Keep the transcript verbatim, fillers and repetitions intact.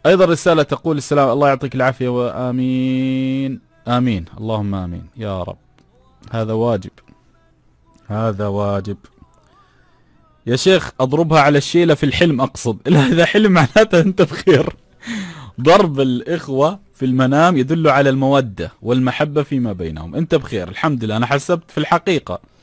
أيضا رسالة تقول السلام، الله يعطيك العافية وآمين آمين اللهم آمين يا رب. هذا واجب، هذا واجب يا شيخ. أضربها على الشيلة في الحلم أقصد. لا إذا حلم معناته أنت بخير. ضرب الإخوة في المنام يدل على المودة والمحبة فيما بينهم. أنت بخير الحمد لله. أنا حسبت في الحقيقة